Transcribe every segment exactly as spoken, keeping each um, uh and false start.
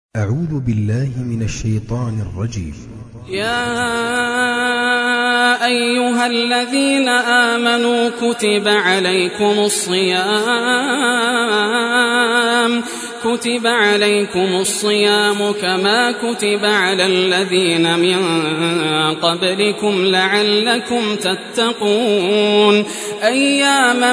أعوذ بالله من الشيطان الرجيم. يا أيها الذين آمنوا كتب عليكم الصيام كتب عليكم الصيام كما كتب على الذين من قبلكم لعلكم تتقون أياما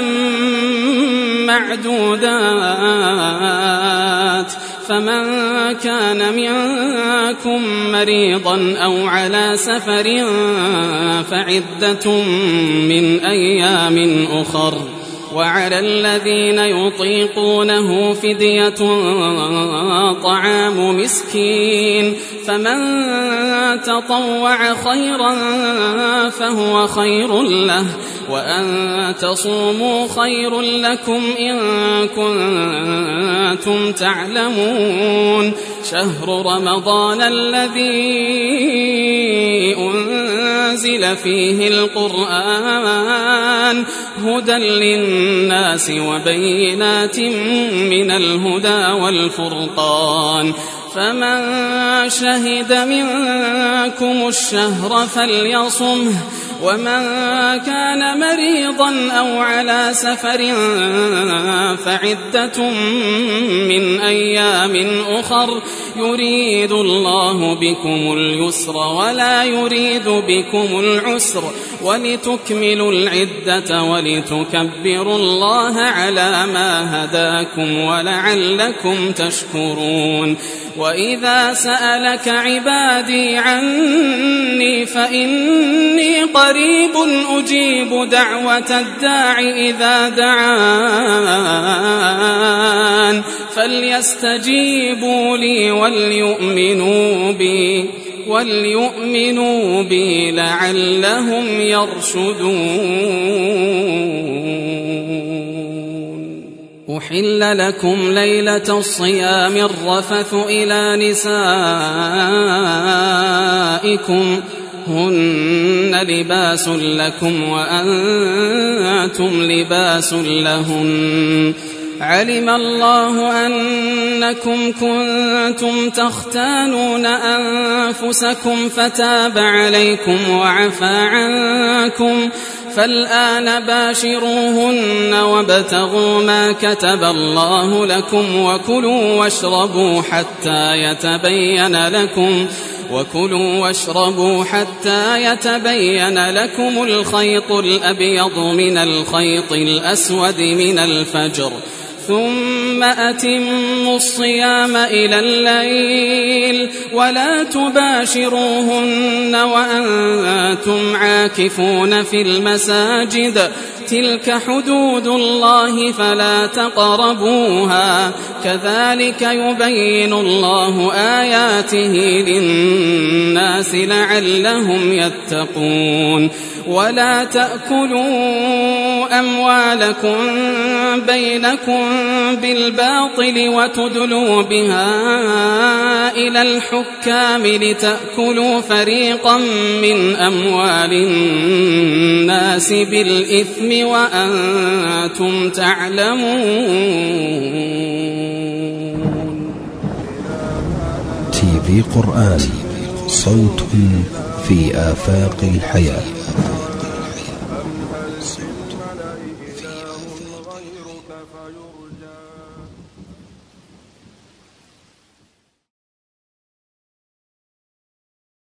معدودات فمن كان منكم مريضا أو على سفر فعدة من أيام أخر وعلى الذين يطيقونه فدية طعام مسكين فمن تطوع خيرا فهو خير له وأن تصوموا خير لكم إن كنتم تعلمون شهر رمضان الذي أنزل فيه القرآن هدى للناس وبينات من الهدى والفرقان فمن شهد منكم الشهر فليصمه ومن كان مريضا أو على سفر فعدة من أيام أخر يريد الله بكم اليسر ولا يريد بكم العسر ولتكملوا العدة ولتكبروا الله على ما هداكم ولعلكم تشكرون وإذا سألك عبادي عني فإني قريب أجيب دعوة الداع إذا دعان فليستجيبوا لي وليؤمنوا بي وليؤمنوا بي لعلهم يرشدون أحل لكم ليلة الصيام الرفث إلى نسائكم هن لباس لكم وأنتم لباس لهن علم الله أنكم كنتم تختانون أنفسكم فتاب عليكم وعفى عنكم فالآن باشروهن وابتغوا ما كتب الله لكم وكلوا واشربوا حتى يتبين لكم وكلوا واشربوا حتى يتبين لكم الخيط الأبيض من الخيط الأسود من الفجر ثم أتموا الصيام إلى الليل ولا تباشروهن وأنتم عاكفون في المساجد تلك حدود الله فلا تقربوها كذلك يبين الله آياته للناس لعلهم يتقون ولا تأكلوا أموالكم بينكم بالباطل وتدلوا بها إلى الحكام لتأكلوا فريقا من أموال الناس بالإثم وأنتم تعلمون. تي في قرآن صوت في آفاق الحياة.